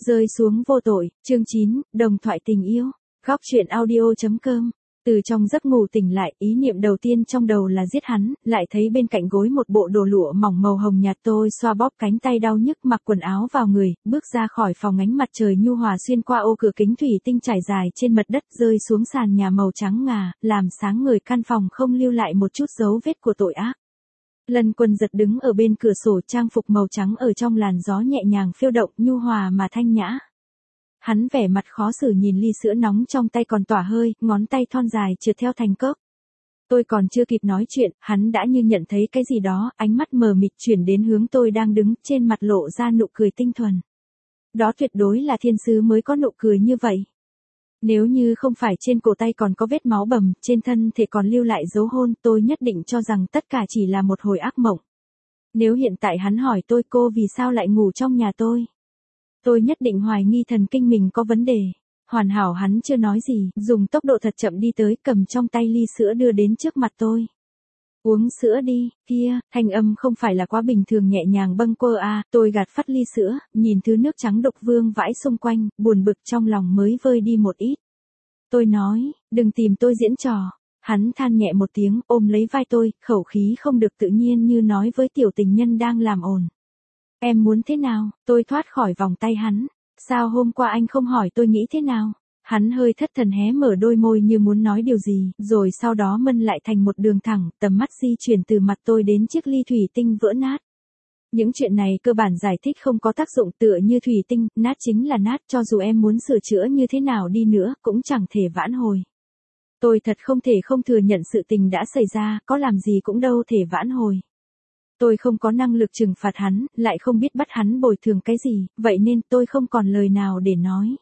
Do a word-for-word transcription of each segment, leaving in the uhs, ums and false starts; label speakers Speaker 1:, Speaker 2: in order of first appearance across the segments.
Speaker 1: Rơi xuống vô tội, chương chín, đồng thoại tình yêu. Góc truyện audio.com. Từ trong giấc ngủ tỉnh lại, ý niệm đầu tiên trong đầu là giết hắn, lại thấy bên cạnh gối một bộ đồ lụa mỏng màu hồng nhạt. Tôi xoa bóp cánh tay đau nhức, mặc quần áo vào người, bước ra khỏi phòng. Ánh mặt trời nhu hòa xuyên qua ô cửa kính thủy tinh trải dài trên mặt đất, rơi xuống sàn nhà màu trắng ngà, làm sáng ngời căn phòng, không lưu lại một chút dấu vết của tội ác. Lân Quân giật đứng ở bên cửa sổ, trang phục màu trắng ở trong làn gió nhẹ nhàng phiêu động, nhu hòa mà thanh nhã. Hắn vẻ mặt khó xử nhìn ly sữa nóng trong tay còn tỏa hơi, ngón tay thon dài trượt theo thành cốc. Tôi còn chưa kịp nói chuyện, hắn đã như nhận thấy cái gì đó, ánh mắt mờ mịt chuyển đến hướng tôi đang đứng, trên mặt lộ ra nụ cười tinh thuần. Đó tuyệt đối là thiên sứ mới có nụ cười như vậy. Nếu như không phải trên cổ tay còn có vết máu bầm, trên thân thể còn lưu lại dấu hôn, tôi nhất định cho rằng tất cả chỉ là một hồi ác mộng. Nếu hiện tại hắn hỏi tôi cô vì sao lại ngủ trong nhà tôi, tôi nhất định hoài nghi thần kinh mình có vấn đề. Hoàn hảo hắn chưa nói gì, dùng tốc độ thật chậm đi tới, cầm trong tay ly sữa đưa đến trước mặt tôi. Uống sữa đi, kia, thanh âm không phải là quá bình thường, nhẹ nhàng bâng quơ à, tôi gạt phát ly sữa, nhìn thứ nước trắng đục vương vãi xung quanh, buồn bực trong lòng mới vơi đi một ít. Tôi nói, đừng tìm tôi diễn trò. Hắn than nhẹ một tiếng, ôm lấy vai tôi, khẩu khí không được tự nhiên như nói với tiểu tình nhân đang làm ồn. Em muốn thế nào? Tôi thoát khỏi vòng tay hắn. Sao hôm qua anh không hỏi tôi nghĩ thế nào? Hắn hơi thất thần hé mở đôi môi như muốn nói điều gì, rồi sau đó mân lại thành một đường thẳng, tầm mắt di chuyển từ mặt tôi đến chiếc ly thủy tinh vỡ nát. Những chuyện này cơ bản giải thích không có tác dụng, tựa như thủy tinh, nát chính là nát, cho dù em muốn sửa chữa như thế nào đi nữa, cũng chẳng thể vãn hồi. Tôi thật không thể không thừa nhận sự tình đã xảy ra, có làm gì cũng đâu thể vãn hồi. Tôi không có năng lực trừng phạt hắn, lại không biết bắt hắn bồi thường cái gì, vậy nên tôi không còn lời nào để nói.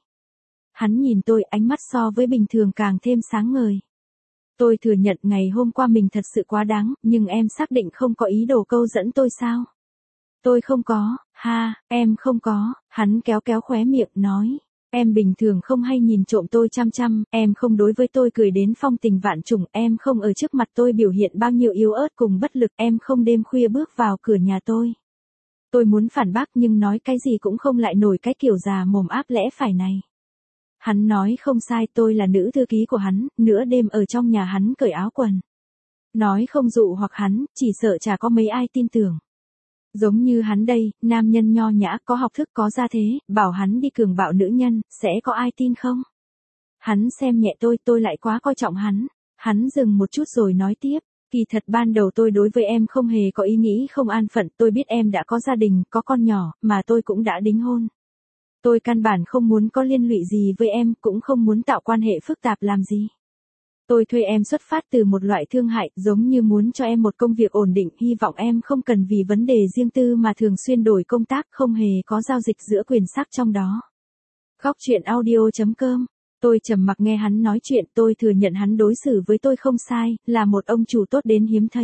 Speaker 1: Hắn nhìn tôi, ánh mắt so với bình thường càng thêm sáng ngời. Tôi thừa nhận ngày hôm qua mình thật sự quá đáng, nhưng em xác định không có ý đồ câu dẫn tôi sao? Tôi không có, ha, em không có. Hắn kéo kéo khóe miệng nói. Em bình thường không hay nhìn trộm tôi chăm chăm, em không đối với tôi cười đến phong tình vạn trùng, em không ở trước mặt tôi biểu hiện bao nhiêu yếu ớt cùng bất lực, em không đêm khuya bước vào cửa nhà tôi. Tôi muốn phản bác nhưng nói cái gì cũng không lại nổi cái kiểu già mồm áp lẽ phải này. Hắn nói không sai, tôi là nữ thư ký của hắn, nửa đêm ở trong nhà hắn cởi áo quần. Nói không dụ hoặc hắn, chỉ sợ chả có mấy ai tin tưởng. Giống như hắn đây, nam nhân nho nhã, có học thức, có gia thế, bảo hắn đi cường bạo nữ nhân, sẽ có ai tin không? Hắn xem nhẹ tôi, tôi lại quá coi trọng hắn. Hắn dừng một chút rồi nói tiếp, kỳ thật ban đầu tôi đối với em không hề có ý nghĩ không an phận, tôi biết em đã có gia đình, có con nhỏ, mà tôi cũng đã đính hôn. Tôi căn bản không muốn có liên lụy gì với em, cũng không muốn tạo quan hệ phức tạp làm gì. Tôi thuê em xuất phát từ một loại thương hại, giống như muốn cho em một công việc ổn định, hy vọng em không cần vì vấn đề riêng tư mà thường xuyên đổi công tác, không hề có giao dịch giữa quyền sắc trong đó. Góc truyện audio.com. Tôi trầm mặc nghe hắn nói chuyện, tôi thừa nhận hắn đối xử với tôi không sai, là một ông chủ tốt đến hiếm thấy.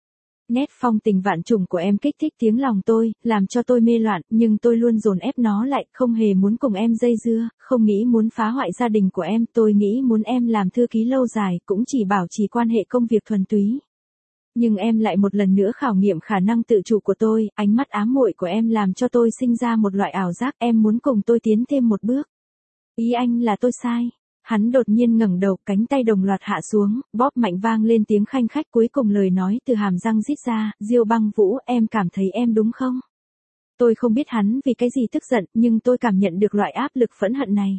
Speaker 1: Nét phong tình vạn trùng của em kích thích tiếng lòng tôi, làm cho tôi mê loạn, nhưng tôi luôn dồn ép nó lại, không hề muốn cùng em dây dưa, không nghĩ muốn phá hoại gia đình của em, tôi nghĩ muốn em làm thư ký lâu dài, cũng chỉ bảo trì quan hệ công việc thuần túy. Nhưng em lại một lần nữa khảo nghiệm khả năng tự chủ của tôi, ánh mắt ám muội của em làm cho tôi sinh ra một loại ảo giác, em muốn cùng tôi tiến thêm một bước. Ý anh là tôi sai. Hắn đột nhiên ngẩng đầu, cánh tay đồng loạt hạ xuống, bóp mạnh vang lên tiếng khanh khách, cuối cùng lời nói từ hàm răng rít ra, Diêu Băng Vũ, em cảm thấy em đúng không? Tôi không biết hắn vì cái gì tức giận, nhưng tôi cảm nhận được loại áp lực phẫn hận này.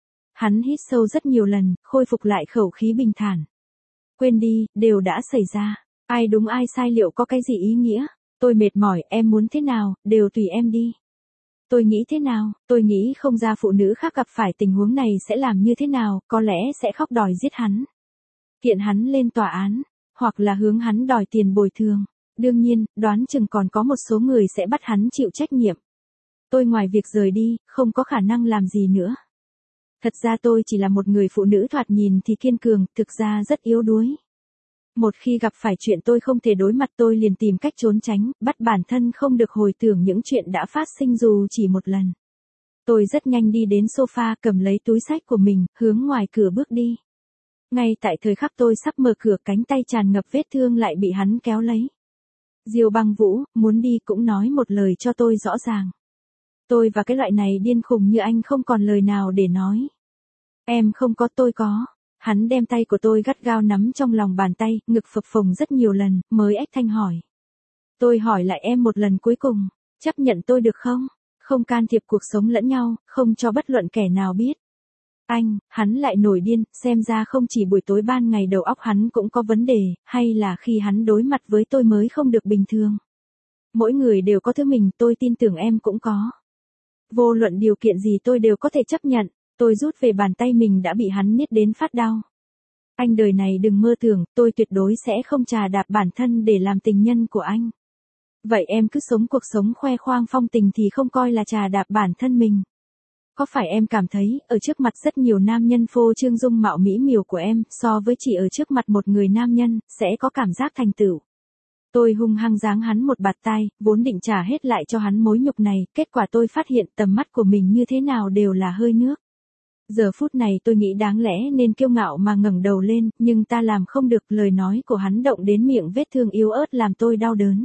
Speaker 1: Hắn hít sâu rất nhiều lần, khôi phục lại khẩu khí bình thản. Quên đi, đều đã xảy ra, ai đúng ai sai liệu có cái gì ý nghĩa? Tôi mệt mỏi, em muốn thế nào, đều tùy em đi. Tôi nghĩ thế nào, tôi nghĩ không ra phụ nữ khác gặp phải tình huống này sẽ làm như thế nào, có lẽ sẽ khóc đòi giết hắn. Kiện hắn lên tòa án, hoặc là hướng hắn đòi tiền bồi thường. Đương nhiên, đoán chừng còn có một số người sẽ bắt hắn chịu trách nhiệm. Tôi ngoài việc rời đi, không có khả năng làm gì nữa. Thật ra tôi chỉ là một người phụ nữ thoạt nhìn thì kiên cường, thực ra rất yếu đuối. Một khi gặp phải chuyện tôi không thể đối mặt tôi liền tìm cách trốn tránh, bắt bản thân không được hồi tưởng những chuyện đã phát sinh dù chỉ một lần. Tôi rất nhanh đi đến sofa, cầm lấy túi xách của mình, hướng ngoài cửa bước đi. Ngay tại thời khắc tôi sắp mở cửa, cánh tay tràn ngập vết thương lại bị hắn kéo lấy. Diêu Băng Vũ, muốn đi cũng nói một lời cho tôi rõ ràng. Tôi và cái loại này điên khùng như anh không còn lời nào để nói. Em không có, tôi có. Hắn đem tay của tôi gắt gao nắm trong lòng bàn tay, ngực phập phồng rất nhiều lần, mới ếch thanh hỏi. Tôi hỏi lại em một lần cuối cùng, chấp nhận tôi được không? Không can thiệp cuộc sống lẫn nhau, không cho bất luận kẻ nào biết. Anh, hắn lại nổi điên, xem ra không chỉ buổi tối ban ngày đầu óc hắn cũng có vấn đề, hay là khi hắn đối mặt với tôi mới không được bình thường. Mỗi người đều có thứ mình, tôi tin tưởng em cũng có. Vô luận điều kiện gì tôi đều có thể chấp nhận, tôi rút về bàn tay mình đã bị hắn niết đến phát đau. Anh đời này đừng mơ tưởng, tôi tuyệt đối sẽ không chà đạp bản thân để làm tình nhân của anh. Vậy em cứ sống cuộc sống khoe khoang phong tình thì không coi là chà đạp bản thân mình. Có phải em cảm thấy, ở trước mặt rất nhiều nam nhân phô trương dung mạo mỹ miều của em, so với chỉ ở trước mặt một người nam nhân, sẽ có cảm giác thành tựu. Tôi hung hăng giáng hắn một bạt tai, vốn định trả hết lại cho hắn mối nhục này, kết quả tôi phát hiện tầm mắt của mình như thế nào đều là hơi nước. Giờ phút này tôi nghĩ đáng lẽ nên kiêu ngạo mà ngẩng đầu lên, nhưng ta làm không được, lời nói của hắn động đến miệng vết thương yếu ớt làm tôi đau đớn.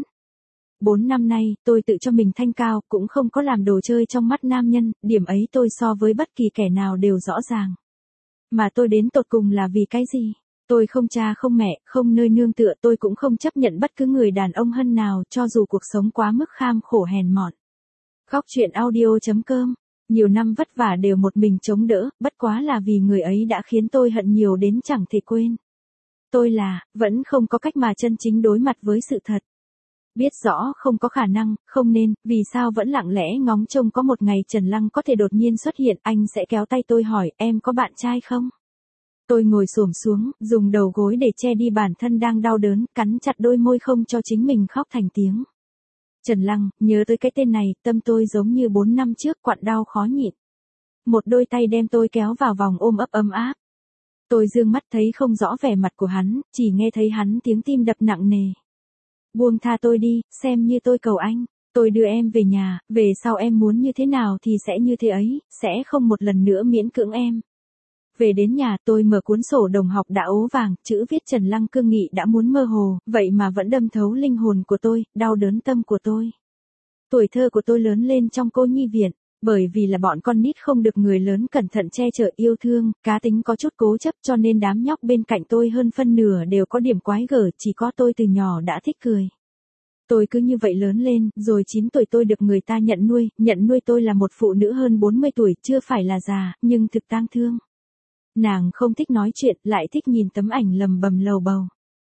Speaker 1: Bốn năm nay, tôi tự cho mình thanh cao, cũng không có làm đồ chơi trong mắt nam nhân, điểm ấy tôi so với bất kỳ kẻ nào đều rõ ràng. Mà tôi đến tột cùng là vì cái gì? Tôi không cha không mẹ, không nơi nương tựa, tôi cũng không chấp nhận bất cứ người đàn ông hân nào cho dù cuộc sống quá mức kham khổ hèn mọn. Góc truyện audio chấm com. Nhiều năm vất vả đều một mình chống đỡ, bất quá là vì người ấy đã khiến tôi hận nhiều đến chẳng thể quên. Tôi là, vẫn không có cách mà chân chính đối mặt với sự thật. Biết rõ không có khả năng, không nên, vì sao vẫn lặng lẽ ngóng trông có một ngày Trần Lăng có thể đột nhiên xuất hiện, anh sẽ kéo tay tôi hỏi, em có bạn trai không? Tôi ngồi xổm xuống, dùng đầu gối để che đi bản thân đang đau đớn, cắn chặt đôi môi không cho chính mình khóc thành tiếng. Trần Lăng, nhớ tới cái tên này, tâm tôi giống như bốn năm trước quặn đau khó nhịn. Một đôi tay đem tôi kéo vào vòng ôm ấp ấm áp. Tôi dương mắt thấy không rõ vẻ mặt của hắn, chỉ nghe thấy hắn tiếng tim đập nặng nề. Buông tha tôi đi, xem như tôi cầu anh. Tôi đưa em về nhà, về sau em muốn như thế nào thì sẽ như thế ấy, sẽ không một lần nữa miễn cưỡng em. Về đến nhà tôi mở cuốn sổ đồng học đã ố vàng, chữ viết Trần Lăng cương nghị đã muốn mơ hồ, vậy mà vẫn đâm thấu linh hồn của tôi, đau đớn tâm của tôi. Tuổi thơ của tôi lớn lên trong cô nhi viện, bởi vì là bọn con nít không được người lớn cẩn thận che chở yêu thương, cá tính có chút cố chấp cho nên đám nhóc bên cạnh tôi hơn phân nửa đều có điểm quái gở, chỉ có tôi từ nhỏ đã thích cười. Tôi cứ như vậy lớn lên, rồi chín tuổi tôi được người ta nhận nuôi, nhận nuôi tôi là một phụ nữ hơn bốn mươi tuổi, chưa phải là già, nhưng thực tang thương. Nàng không thích nói chuyện, lại thích nhìn tấm ảnh lầm bầm lầu bầu.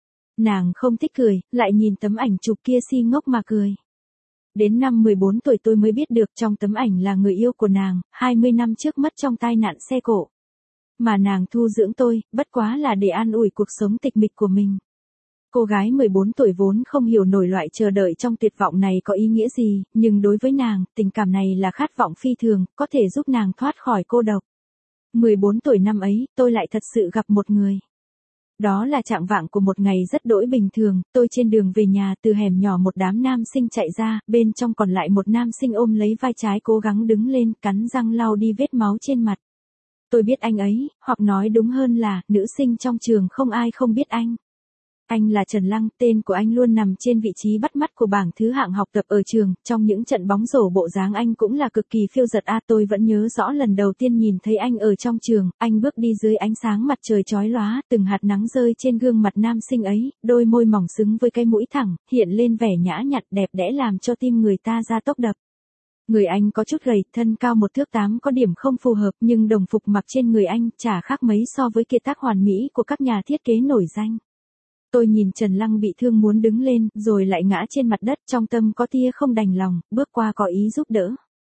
Speaker 1: Nàng không thích cười, lại nhìn tấm ảnh chụp kia si ngốc mà cười. Đến năm mười bốn tuổi tôi mới biết được trong tấm ảnh là người yêu của nàng, hai mươi năm trước mất trong tai nạn xe cộ. Mà nàng thu dưỡng tôi, bất quá là để an ủi cuộc sống tịch mịch của mình. Cô gái mười bốn tuổi vốn không hiểu nổi loại chờ đợi trong tuyệt vọng này có ý nghĩa gì, nhưng đối với nàng, tình cảm này là khát vọng phi thường, có thể giúp nàng thoát khỏi cô độc. mười bốn tuổi năm ấy, tôi lại thật sự gặp một người. Đó là trạng vạng của một ngày rất đỗi bình thường, tôi trên đường về nhà từ hẻm nhỏ một đám nam sinh chạy ra, bên trong còn lại một nam sinh ôm lấy vai trái cố gắng đứng lên, cắn răng lau đi vết máu trên mặt. Tôi biết anh ấy, hoặc nói đúng hơn là, nữ sinh trong trường không ai không biết anh. Anh là Trần Lăng, tên của anh luôn nằm trên vị trí bắt mắt của bảng thứ hạng học tập ở trường, trong những trận bóng rổ bộ dáng anh cũng là cực kỳ phiêu dật a. Tôi vẫn nhớ rõ lần đầu tiên nhìn thấy anh ở trong trường, anh bước đi dưới ánh sáng mặt trời chói lóa, từng hạt nắng rơi trên gương mặt nam sinh ấy, đôi môi mỏng xứng với cái mũi thẳng, hiện lên vẻ nhã nhặn đẹp đẽ làm cho tim người ta ra tốc đập. Người anh có chút gầy, thân cao một thước tám có điểm không phù hợp, nhưng đồng phục mặc trên người anh chả khác mấy so với kiệt tác hoàn mỹ của các nhà thiết kế nổi danh. Tôi nhìn Trần Lăng bị thương muốn đứng lên, rồi lại ngã trên mặt đất, trong tâm có tia không đành lòng, bước qua có ý giúp đỡ.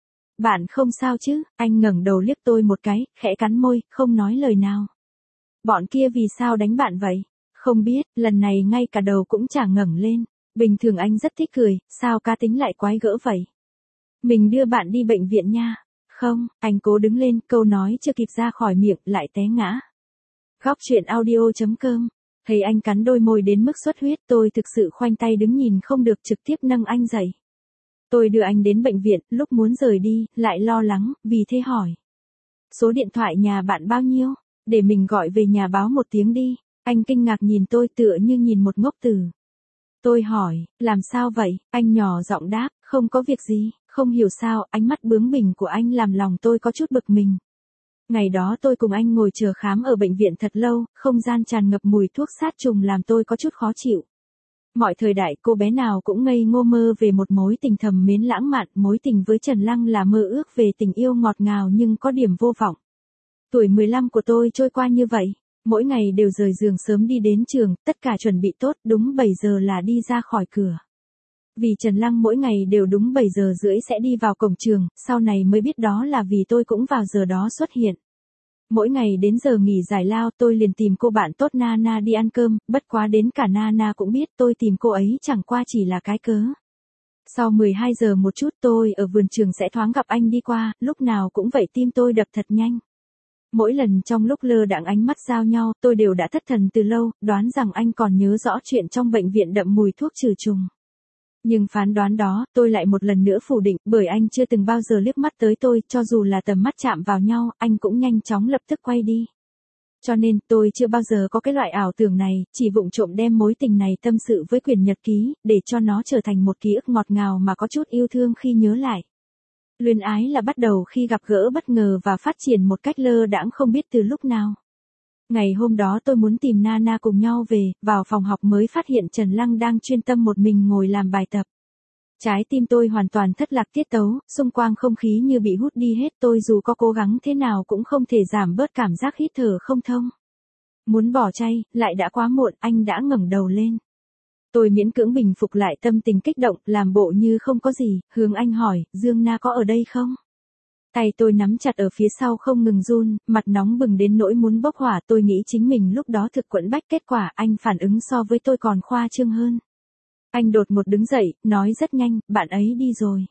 Speaker 1: Bạn không sao chứ? Anh ngẩng đầu liếc tôi một cái, khẽ cắn môi, không nói lời nào. Bọn kia vì sao đánh bạn vậy? Không biết, lần này ngay cả đầu cũng chả ngẩng lên. Bình thường anh rất thích cười, sao cá tính lại quái gỡ vậy? Mình đưa bạn đi bệnh viện nha. Không, anh cố đứng lên, câu nói chưa kịp ra khỏi miệng, lại té ngã. Góc truyện audio chấm com. Thấy anh cắn đôi môi đến mức xuất huyết, tôi thực sự khoanh tay đứng nhìn không được, trực tiếp nâng anh dậy. Tôi đưa anh đến bệnh viện, lúc muốn rời đi, lại lo lắng, vì thế hỏi. Số điện thoại nhà bạn bao nhiêu? Để mình gọi về nhà báo một tiếng đi. Anh kinh ngạc nhìn tôi tựa như nhìn một ngốc tử. Tôi hỏi, làm sao vậy? Anh nhỏ giọng đáp, không có việc gì, Không hiểu sao, ánh mắt bướng bỉnh của anh làm lòng tôi có chút bực mình. Ngày đó tôi cùng anh ngồi chờ khám ở bệnh viện thật lâu, không gian tràn ngập mùi thuốc sát trùng làm tôi có chút khó chịu. Mọi thời đại cô bé nào cũng ngây ngô mơ về một mối tình thầm mến lãng mạn, mối tình với Trần Lăng là mơ ước về tình yêu ngọt ngào nhưng có điểm vô vọng. Tuổi mười lăm của tôi trôi qua như vậy, mỗi ngày đều rời giường sớm đi đến trường, tất cả chuẩn bị tốt, đúng bảy giờ là đi ra khỏi cửa. Vì Trần Lăng mỗi ngày đều đúng bảy giờ rưỡi sẽ đi vào cổng trường, sau này mới biết đó là vì tôi cũng vào giờ đó xuất hiện. Mỗi ngày đến giờ nghỉ giải lao tôi liền tìm cô bạn tốt Nana đi ăn cơm, bất quá đến cả Nana cũng biết tôi tìm cô ấy chẳng qua chỉ là cái cớ. Sau mười hai giờ một chút tôi ở vườn trường sẽ thoáng gặp anh đi qua, lúc nào cũng vậy tim tôi đập thật nhanh. Mỗi lần trong lúc lơ đãng ánh mắt giao nhau tôi đều đã thất thần từ lâu, đoán rằng anh còn nhớ rõ chuyện trong bệnh viện đậm mùi thuốc trừ trùng. Nhưng phán đoán đó, tôi lại một lần nữa phủ định, bởi anh chưa từng bao giờ liếc mắt tới tôi, cho dù là tầm mắt chạm vào nhau, anh cũng nhanh chóng lập tức quay đi. Cho nên, tôi chưa bao giờ có cái loại ảo tưởng này, chỉ vụng trộm đem mối tình này tâm sự với quyển nhật ký, để cho nó trở thành một ký ức ngọt ngào mà có chút yêu thương khi nhớ lại. Luyến ái là bắt đầu khi gặp gỡ bất ngờ và phát triển một cách lơ đãng không biết từ lúc nào. Ngày hôm đó tôi muốn tìm Nana cùng nhau về, vào phòng học mới phát hiện Trần Lăng đang chuyên tâm một mình ngồi làm bài tập. Trái tim tôi hoàn toàn thất lạc tiết tấu, xung quanh không khí như bị hút đi hết, tôi dù có cố gắng thế nào cũng không thể giảm bớt cảm giác hít thở không thông. Muốn bỏ chay, lại đã quá muộn, anh đã ngẩng đầu lên. Tôi miễn cưỡng bình phục lại tâm tình kích động, làm bộ như không có gì, hướng anh hỏi, Dương Na có ở đây không? Tay tôi nắm chặt ở phía sau không ngừng run, mặt nóng bừng đến nỗi muốn bốc hỏa, tôi nghĩ chính mình lúc đó thực quẫn bách, kết quả anh phản ứng so với tôi còn khoa trương hơn. Anh đột ngột đứng dậy, nói rất nhanh, bạn ấy đi rồi.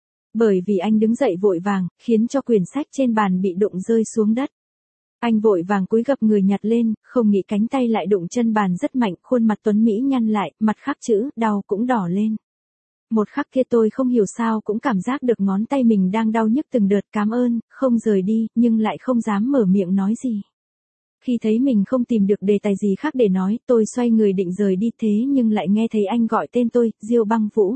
Speaker 1: Bởi vì anh đứng dậy vội vàng, khiến cho quyển sách trên bàn bị đụng rơi xuống đất. Anh vội vàng cúi gập người nhặt lên, không nghĩ cánh tay lại đụng chân bàn rất mạnh, khuôn mặt tuấn Mỹ nhăn lại, mặt khắc chữ, đau cũng đỏ lên. Một khắc kia tôi không hiểu sao cũng cảm giác được ngón tay mình đang đau nhức từng đợt, cảm ơn, không rời đi, nhưng lại không dám mở miệng nói gì. Khi thấy mình không tìm được đề tài gì khác để nói, tôi xoay người định rời đi thế nhưng lại nghe thấy anh gọi tên tôi, Diêu Băng Vũ.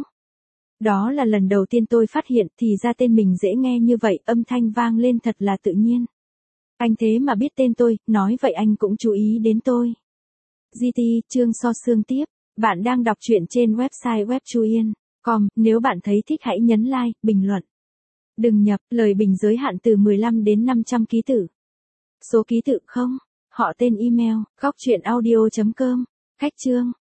Speaker 1: Đó là lần đầu tiên tôi phát hiện thì ra tên mình dễ nghe như vậy, âm thanh vang lên thật là tự nhiên. Anh thế mà biết tên tôi, nói vậy anh cũng chú ý đến tôi. giê tê, chương so xương tiếp, bạn đang đọc truyện trên website webchuyen chấm com, nếu bạn thấy thích hãy nhấn like, bình luận. Đừng nhập, lời bình giới hạn từ mười lăm đến năm trăm ký tự. Số ký tự không, họ tên email, góc truyện audio chấm com, cách chương.